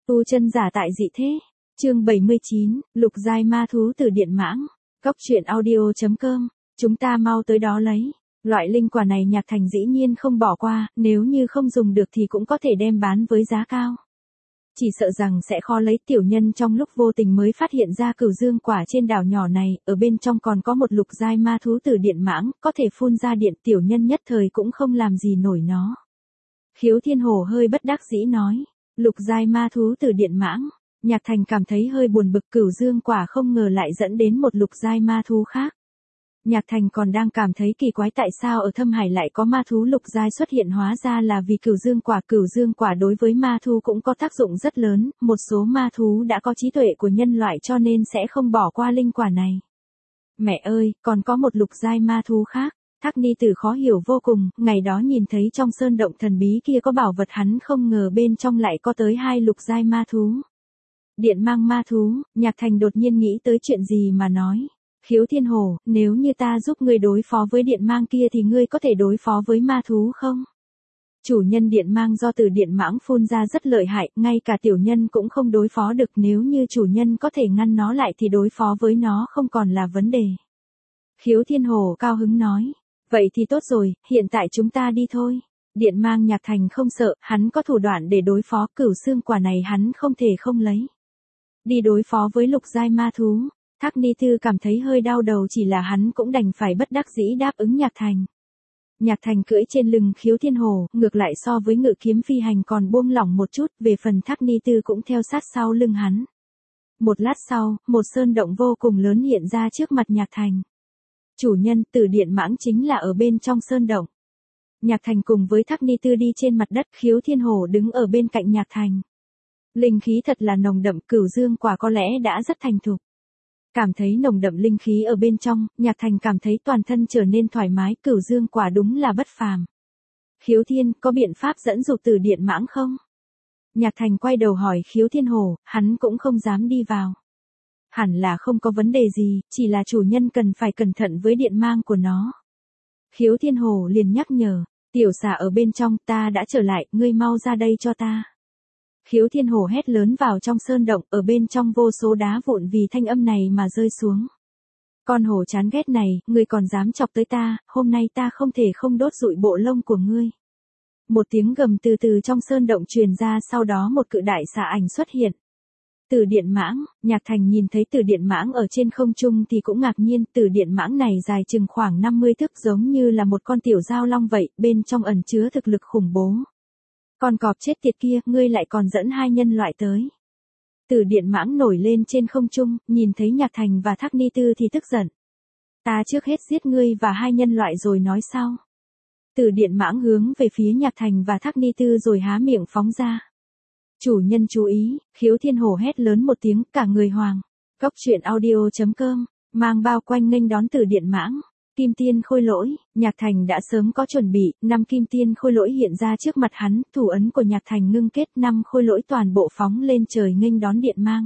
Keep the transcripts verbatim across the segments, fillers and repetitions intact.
Tu chân giả tại dị thế. Chương bảy mươi chín, Lục giai ma thú từ điện mãng. Góc truyện audio chấm com. Chúng ta mau tới đó lấy. Loại linh quả này Nhạc Thành dĩ nhiên không bỏ qua, nếu như không dùng được thì cũng có thể đem bán với giá cao. Chỉ sợ rằng sẽ khó lấy. Tiểu nhân trong lúc vô tình mới phát hiện ra cửu dương quả trên đảo nhỏ này, ở bên trong còn có một lục giai ma thú từ điện mãng, có thể phun ra điện. Tiểu nhân nhất thời cũng không làm gì nổi nó. Khiếu Thiên Hồ hơi bất đắc dĩ nói. Lục giai ma thú từ điện mãng. Nhạc Thành cảm thấy hơi buồn bực, cửu dương quả không ngờ lại dẫn đến một lục giai ma thú khác. Nhạc Thành còn đang cảm thấy kỳ quái tại sao ở Thâm Hải lại có ma thú lục giai xuất hiện, hóa ra là vì cửu dương quả. Cửu dương quả đối với ma thú cũng có tác dụng rất lớn, một số ma thú đã có trí tuệ của nhân loại cho nên sẽ không bỏ qua linh quả này. Mẹ ơi, còn có một lục giai ma thú khác. Thác Ni Tử khó hiểu vô cùng, ngày đó nhìn thấy trong sơn động thần bí kia có bảo vật, hắn không ngờ bên trong lại có tới hai lục giai ma thú. Điện mang ma thú. Nhạc Thành đột nhiên nghĩ tới chuyện gì mà nói. Khiếu Thiên Hồ, nếu như ta giúp ngươi đối phó với điện mang kia thì ngươi có thể đối phó với ma thú không? Chủ nhân điện mang do từ điện mãng phun ra rất lợi hại, ngay cả tiểu nhân cũng không đối phó được, nếu như chủ nhân có thể ngăn nó lại thì đối phó với nó không còn là vấn đề. Khiếu Thiên Hồ cao hứng nói, vậy thì tốt rồi, hiện tại chúng ta đi thôi. Điện mang Nhạc Thành không sợ, hắn có thủ đoạn để đối phó, cửu xương quả này hắn không thể không lấy. Đi đối phó với lục giai ma thú. Thác Ni Thư cảm thấy hơi đau đầu, chỉ là hắn cũng đành phải bất đắc dĩ đáp ứng Nhạc Thành. Nhạc Thành cưỡi trên lưng Khiếu Thiên Hồ, ngược lại so với ngự kiếm phi hành còn buông lỏng một chút, về phần Thác Ni Thư cũng theo sát sau lưng hắn. Một lát sau, một sơn động vô cùng lớn hiện ra trước mặt Nhạc Thành. Chủ nhân, Tử điện mãng chính là ở bên trong sơn động. Nhạc Thành cùng với Thác Ni Thư đi trên mặt đất, Khiếu Thiên Hồ đứng ở bên cạnh Nhạc Thành. Linh khí thật là nồng đậm, cửu dương quả có lẽ đã rất thành thục. Cảm thấy nồng đậm linh khí ở bên trong, Nhạc Thành cảm thấy toàn thân trở nên thoải mái, cửu dương quả đúng là bất phàm. Khiếu Thiên, có biện pháp dẫn dụ Tử điện mãng không? Nhạc Thành quay đầu hỏi Khiếu Thiên Hồ, hắn cũng không dám đi vào. Hẳn là không có vấn đề gì, chỉ là chủ nhân cần phải cẩn thận với điện mang của nó. Khiếu Thiên Hồ liền nhắc nhở, tiểu xà ở bên trong, ta đã trở lại, ngươi mau ra đây cho ta. Khiếu Thiên Hồ hét lớn vào trong sơn động, ở bên trong vô số đá vụn vì thanh âm này mà rơi xuống. Con hổ chán ghét này, ngươi còn dám chọc tới ta, hôm nay ta không thể không đốt rụi bộ lông của ngươi. Một tiếng gầm từ từ trong sơn động truyền ra, sau đó một cự đại xà ảnh xuất hiện. Tử điện mãng. Nhạc Thành nhìn thấy Tử điện mãng ở trên không trung thì cũng ngạc nhiên, Tử điện mãng này dài chừng khoảng năm mươi thước, giống như là một con tiểu giao long vậy, bên trong ẩn chứa thực lực khủng bố. Con cọp chết tiệt kia, ngươi lại còn dẫn hai nhân loại tới. Tử điện mãng nổi lên trên không trung, nhìn thấy Nhạc Thành và Thác Ni Tư thì tức giận. Ta trước hết giết ngươi và hai nhân loại rồi nói sau. Tử điện mãng hướng về phía Nhạc Thành và Thác Ni Tư rồi há miệng phóng ra. Chủ nhân chú ý, Khiếu Thiên Hồ hét lớn một tiếng, cả người hoàng. Góc truyện audio chấm com, mang bao quanh nghênh đón Tử điện mãng. Kim tiên khôi lỗi. Nhạc Thành đã sớm có chuẩn bị, năm kim tiên khôi lỗi hiện ra trước mặt hắn, thủ ấn của Nhạc Thành ngưng kết, năm khôi lỗi toàn bộ phóng lên trời nghênh đón điện mang.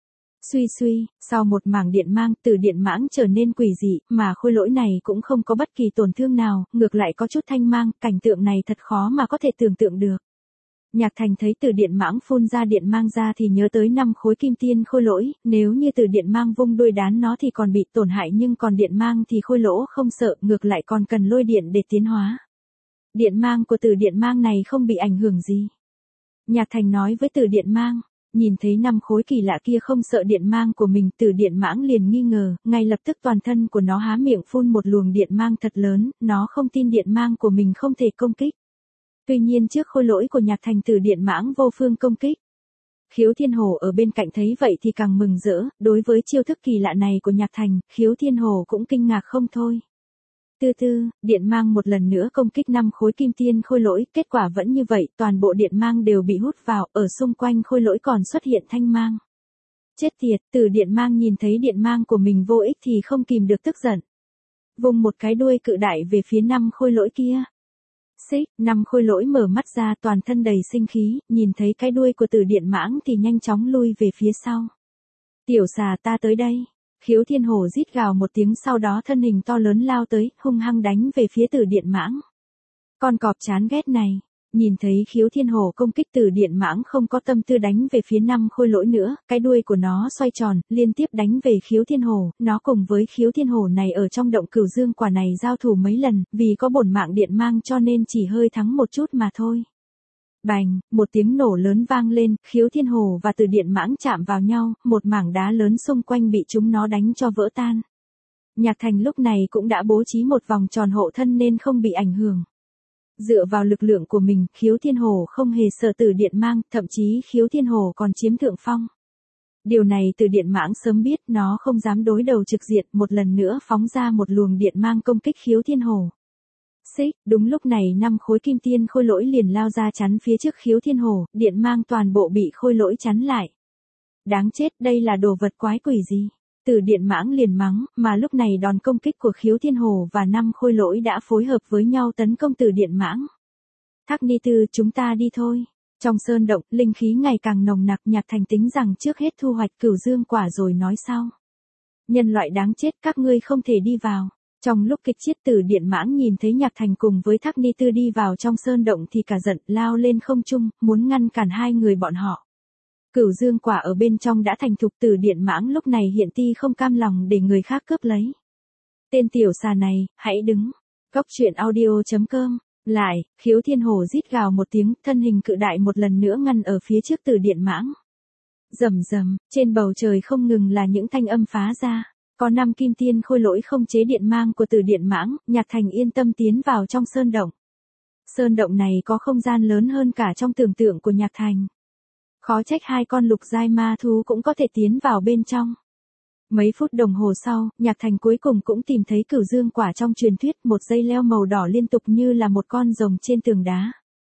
Suy suy, sau một mảng điện mang, Tử điện mãng trở nên quỷ dị, mà khôi lỗi này cũng không có bất kỳ tổn thương nào, ngược lại có chút thanh mang, cảnh tượng này thật khó mà có thể tưởng tượng được. Nhạc Thành thấy Tử điện mãng phun ra điện mang ra thì nhớ tới năm khối kim tiên khôi lỗi, nếu như Tử điện mang vung đuôi đán nó thì còn bị tổn hại, nhưng còn điện mang thì khôi lỗ không sợ, ngược lại còn cần lôi điện để tiến hóa. Điện mang của Tử điện mang này không bị ảnh hưởng gì. Nhạc Thành nói với Tử điện mang, nhìn thấy năm khối kỳ lạ kia không sợ điện mang của mình, Tử điện mãng liền nghi ngờ, ngay lập tức toàn thân của nó há miệng phun một luồng điện mang thật lớn, nó không tin điện mang của mình không thể công kích. Tuy nhiên trước khôi lỗi của Nhạc Thành, Tử điện mãng vô phương công kích. Khiếu Thiên Hồ ở bên cạnh thấy vậy thì càng mừng rỡ, đối với chiêu thức kỳ lạ này của Nhạc Thành, Khiếu Thiên Hồ cũng kinh ngạc không thôi. Từ từ, điện mang một lần nữa công kích năm khối kim tiên khôi lỗi, kết quả vẫn như vậy, toàn bộ điện mang đều bị hút vào, ở xung quanh khôi lỗi còn xuất hiện thanh mang. Chết tiệt, Tử điện mang nhìn thấy điện mang của mình vô ích thì không kìm được tức giận. Vùng một cái đuôi cự đại về phía năm khôi lỗi kia. Xích, năm khôi lỗi mở mắt ra, toàn thân đầy sinh khí, nhìn thấy cái đuôi của Tử điện mãng thì nhanh chóng lui về phía sau. Tiểu xà, ta tới đây. Khiếu Thiên Hồ rít gào một tiếng, sau đó thân hình to lớn lao tới, hung hăng đánh về phía Tử điện mãng. Con cọp chán ghét này. Nhìn thấy khiếu thiên hồ công kích Từ Điện Mãng không có tâm tư đánh về phía năm khôi lỗi nữa, cái đuôi của nó xoay tròn, liên tiếp đánh về khiếu thiên hồ, nó cùng với khiếu thiên hồ này ở trong động cửu dương quả này giao thủ mấy lần, vì có bổn mạng điện mang cho nên chỉ hơi thắng một chút mà thôi. Bành, một tiếng nổ lớn vang lên, khiếu thiên hồ và Từ Điện Mãng chạm vào nhau, một mảng đá lớn xung quanh bị chúng nó đánh cho vỡ tan. Nhạc Thành lúc này cũng đã bố trí một vòng tròn hộ thân nên không bị ảnh hưởng. Dựa vào lực lượng của mình, khiếu thiên hồ không hề sợ Từ Điện mang, thậm chí khiếu thiên hồ còn chiếm thượng phong. Điều này Từ Điện Mãng sớm biết, nó không dám đối đầu trực diện, một lần nữa phóng ra một luồng điện mang công kích khiếu thiên hồ. Xích, đúng lúc này năm khối kim tiên khôi lỗi liền lao ra chắn phía trước khiếu thiên hồ, điện mang toàn bộ bị khôi lỗi chắn lại. Đáng chết, đây là đồ vật quái quỷ gì? Từ Điện Mãng liền mắng, mà lúc này đòn công kích của khiếu thiên hồ và năm khôi lỗi đã phối hợp với nhau tấn công Từ Điện Mãng. Thác Ni Tư, chúng ta đi thôi. Trong sơn động, linh khí ngày càng nồng nặc, Nhạc Thành tính rằng trước hết thu hoạch cửu dương quả rồi nói sau. Nhân loại đáng chết, các ngươi không thể đi vào. Trong lúc kịch chiến, Từ Điện Mãng nhìn thấy Nhạc Thành cùng với Thác Ni Tư đi vào trong sơn động thì cả giận, lao lên không trung, muốn ngăn cản hai người bọn họ. Cửu dương quả ở bên trong đã thành thục, Từ Điện Mãng lúc này hiện ti không cam lòng để người khác cướp lấy. Tên tiểu xà này, hãy đứng. Góc truyện audio chấm com. Lại, khiếu thiên hồ rít gào một tiếng, thân hình cự đại một lần nữa ngăn ở phía trước Từ Điện Mãng. Rầm rầm, trên bầu trời không ngừng là những thanh âm phá ra. Có năm kim tiên khôi lỗi không chế điện mang của Từ Điện Mãng, Nhạc Thành yên tâm tiến vào trong sơn động. Sơn động này có không gian lớn hơn cả trong tưởng tượng của Nhạc Thành. Khó trách hai con lục giai ma thú cũng có thể tiến vào bên trong. Mấy phút đồng hồ sau, Nhạc Thành cuối cùng cũng tìm thấy cửu dương quả trong truyền thuyết, một dây leo màu đỏ liên tục như là một con rồng trên tường đá.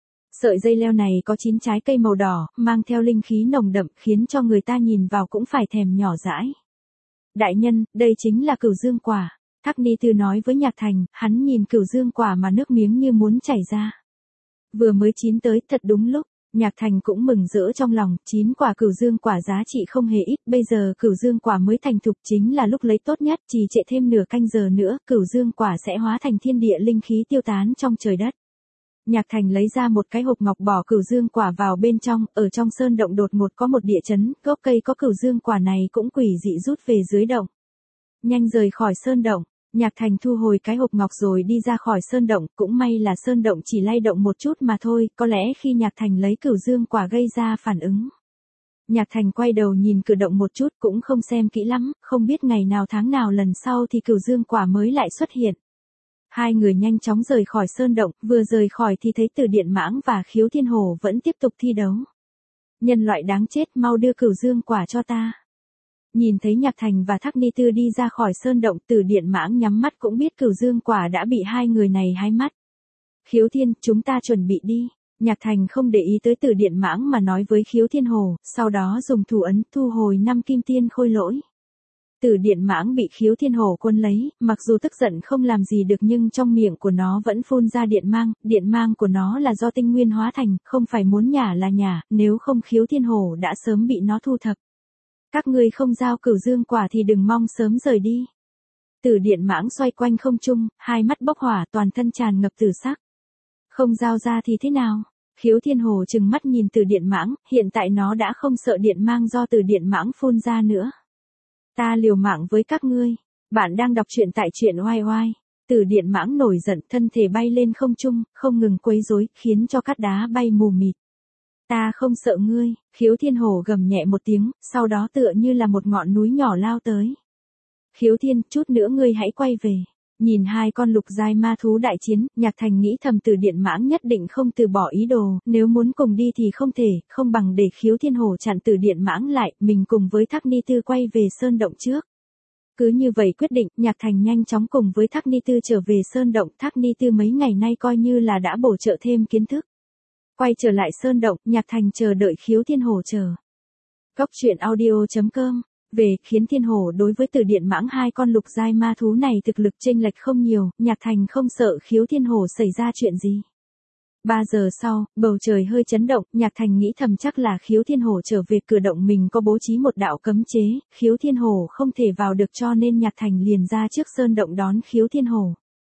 Sợi dây leo này có chín trái cây màu đỏ, mang theo linh khí nồng đậm, khiến cho người ta nhìn vào cũng phải thèm nhỏ dãi. Đại nhân, đây chính là cửu dương quả. Thác Ni Tư nói với Nhạc Thành, hắn nhìn cửu dương quả mà nước miếng như muốn chảy ra. Vừa mới chín tới, thật đúng lúc. Nhạc Thành cũng mừng rỡ trong lòng, chín quả cửu dương quả giá trị không hề ít, bây giờ cửu dương quả mới thành thục chính là lúc lấy tốt nhất, trì trệ thêm nửa canh giờ nữa, cửu dương quả sẽ hóa thành thiên địa linh khí tiêu tán trong trời đất. Nhạc Thành lấy ra một cái hộp ngọc bỏ cửu dương quả vào bên trong, ở trong sơn động đột ngột có một địa chấn, gốc cây có cửu dương quả này cũng quỷ dị rút về dưới động. Nhanh rời khỏi sơn động. Nhạc Thành thu hồi cái hộp ngọc rồi đi ra khỏi sơn động, cũng may là sơn động chỉ lay động một chút mà thôi, có lẽ khi Nhạc Thành lấy cửu dương quả gây ra phản ứng. Nhạc Thành quay đầu nhìn cử động một chút cũng không xem kỹ lắm, không biết ngày nào tháng nào lần sau thì cửu dương quả mới lại xuất hiện. Hai người nhanh chóng rời khỏi sơn động, vừa rời khỏi thì thấy Từ Điện Mãng và khiếu thiên hồ vẫn tiếp tục thi đấu. Nhân loại đáng chết, mau đưa cửu dương quả cho ta. Nhìn thấy Nhạc Thành và Thác Ni Tư đi ra khỏi sơn động, Từ Điện Mãng nhắm mắt cũng biết cửu dương quả đã bị hai người này hái mắt. Khiếu Thiên, chúng ta chuẩn bị đi. Nhạc Thành không để ý tới Từ Điện Mãng mà nói với khiếu thiên hồ, sau đó dùng thủ ấn thu hồi năm kim tiên khôi lỗi. Từ Điện Mãng bị khiếu thiên hồ quân lấy, mặc dù tức giận không làm gì được nhưng trong miệng của nó vẫn phun ra điện mang, điện mang của nó là do tinh nguyên hóa thành, không phải muốn nhả là nhả, nếu không khiếu thiên hồ đã sớm bị nó thu thập. Các ngươi không giao cửu dương quả thì đừng mong sớm rời đi. Từ Điện Mãng xoay quanh không trung, hai mắt bốc hỏa, toàn thân tràn ngập tử sắc. Không giao ra thì thế nào? Khiếu thiên hồ trừng mắt nhìn Từ Điện Mãng, hiện tại nó đã không sợ điện mang do Từ Điện Mãng phun ra nữa. Ta liều mạng với các ngươi. Bạn đang đọc truyện tại truyện oai oai. Từ Điện Mãng nổi giận, thân thể bay lên không trung, không ngừng quấy rối, khiến cho cát đá bay mù mịt. Ta không sợ ngươi, khiếu thiên hồ gầm nhẹ một tiếng, sau đó tựa như là một ngọn núi nhỏ lao tới. Khiếu thiên, chút nữa ngươi hãy quay về. Nhìn hai con lục giai ma thú đại chiến, Nhạc Thành nghĩ thầm Từ Điện Mãng nhất định không từ bỏ ý đồ, nếu muốn cùng đi thì không thể, không bằng để khiếu thiên hồ chặn Từ Điện Mãng lại, mình cùng với Thác Ni Tư quay về sơn động trước. Cứ như vậy quyết định, Nhạc Thành nhanh chóng cùng với Thác Ni Tư trở về sơn động, Thác Ni Tư mấy ngày nay coi như là đã bổ trợ thêm kiến thức. Quay trở lại sơn động, Nhạc Thành chờ đợi khiếu thiên hồ chờ. Góc truyện audio chấm com. Về, khiến thiên hồ đối với Từ Điện Mãng hai con lục giai ma thú này thực lực chênh lệch không nhiều, Nhạc Thành không sợ khiếu thiên hồ xảy ra chuyện gì. Ba giờ sau, bầu trời hơi chấn động, Nhạc Thành nghĩ thầm chắc là khiếu thiên hồ trở về, cử động mình có bố trí một đạo cấm chế, khiếu thiên hồ không thể vào được cho nên Nhạc Thành liền ra trước sơn động đón khiếu thiên hồ.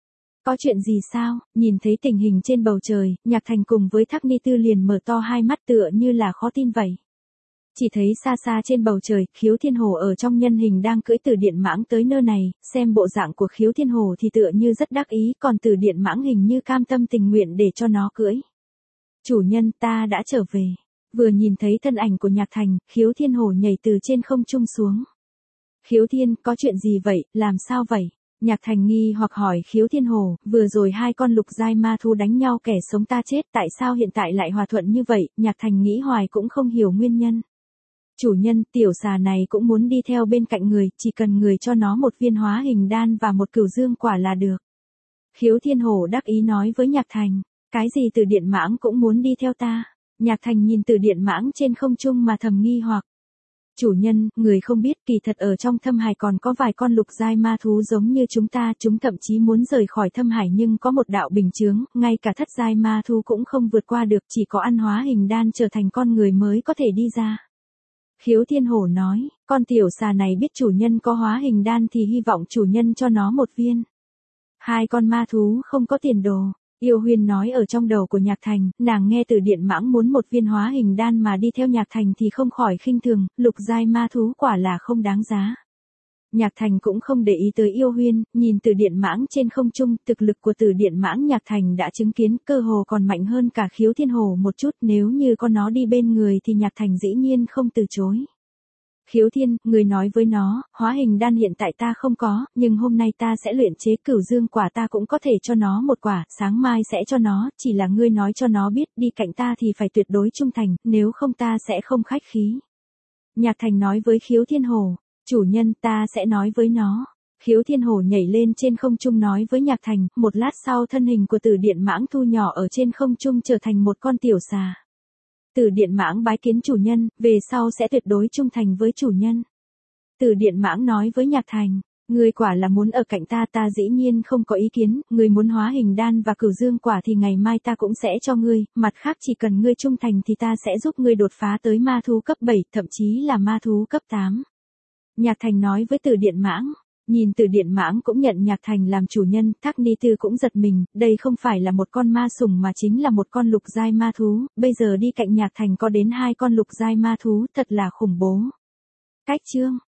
Có chuyện gì sao? Nhìn thấy tình hình trên bầu trời, Nhạc Thành cùng với Thác Ni Tư liền mở to hai mắt tựa như là khó tin vậy. Chỉ thấy xa xa trên bầu trời, Khiếu Thiên Hổ ở trong nhân hình đang cưỡi Tử Điện Mãng tới nơi này, xem bộ dạng của Khiếu Thiên Hổ thì tựa như rất đắc ý, còn Tử Điện Mãng hình như cam tâm tình nguyện để cho nó cưỡi. Chủ nhân, ta đã trở về. Vừa nhìn thấy thân ảnh của Nhạc Thành, Khiếu Thiên Hổ nhảy từ trên không trung xuống. Khiếu Thiên, có chuyện gì vậy, làm sao vậy? Nhạc Thành nghi hoặc hỏi Khiếu Thiên Hổ, vừa rồi hai con lục giai ma thú đánh nhau kẻ sống ta chết, tại sao hiện tại lại hòa thuận như vậy? Nhạc Thành nghĩ hoài cũng không hiểu nguyên nhân. Chủ nhân, tiểu xà này cũng muốn đi theo bên cạnh người, chỉ cần người cho nó một viên hóa hình đan và một cửu dương quả là được. Khiếu Thiên Hổ đắc ý nói với Nhạc Thành, cái gì Tử Điện Mãng cũng muốn đi theo ta? Nhạc Thành nhìn Tử Điện Mãng trên không trung mà thầm nghi hoặc. Chủ nhân, người không biết kỳ thật ở trong Thâm Hải còn có vài con lục giai ma thú giống như chúng ta, chúng thậm chí muốn rời khỏi Thâm Hải nhưng có một đạo bình chướng, ngay cả thất giai ma thú cũng không vượt qua được, chỉ có ăn hóa hình đan trở thành con người mới có thể đi ra. Khiếu Thiên Hổ nói, con tiểu xà này biết chủ nhân có hóa hình đan thì hy vọng chủ nhân cho nó một viên. Hai con ma thú không có tiền đồ. Yêu Huyên nói ở trong đầu của Nhạc Thành, nàng nghe Tử Điện Mãng muốn một viên hóa hình đan mà đi theo Nhạc Thành thì không khỏi khinh thường, lục giai ma thú quả là không đáng giá. Nhạc Thành cũng không để ý tới Yêu Huyên, nhìn Tử Điện Mãng trên không trung, thực lực của Tử Điện Mãng Nhạc Thành đã chứng kiến, cơ hồ còn mạnh hơn cả Khiếu Thiên Hổ một chút, nếu như có nó đi bên người thì Nhạc Thành dĩ nhiên không từ chối. Khiếu Thiên, người nói với nó, hóa hình đan hiện tại ta không có, nhưng hôm nay ta sẽ luyện chế cửu dương quả, ta cũng có thể cho nó một quả, sáng mai sẽ cho nó, chỉ là ngươi nói cho nó biết đi cạnh ta thì phải tuyệt đối trung thành, nếu không ta sẽ không khách khí. Nhạc Thành nói với Khiếu Thiên Hổ, chủ nhân, ta sẽ nói với nó. Khiếu Thiên Hổ nhảy lên trên không trung nói với Nhạc Thành, một lát sau thân hình của Tử Điện Mãng thu nhỏ ở trên không trung trở thành một con tiểu xà. Tử Điện Mãng bái kiến chủ nhân, về sau sẽ tuyệt đối trung thành với chủ nhân. Tử Điện Mãng nói với Nhạc Thành, ngươi quả là muốn ở cạnh ta, ta dĩ nhiên không có ý kiến, ngươi muốn hóa hình đan và cửu dương quả thì ngày mai ta cũng sẽ cho ngươi, mặt khác chỉ cần ngươi trung thành thì ta sẽ giúp ngươi đột phá tới ma thú cấp bảy, thậm chí là ma thú cấp tám. Nhạc Thành nói với Tử Điện Mãng. Nhìn Tử Điện Mãng cũng nhận Nhạc Thành làm chủ nhân, Thác Ni Tư cũng giật mình, đây không phải là một con ma sủng mà chính là một con lục giai ma thú, bây giờ đi cạnh Nhạc Thành có đến hai con lục giai ma thú, thật là khủng bố. Cách chương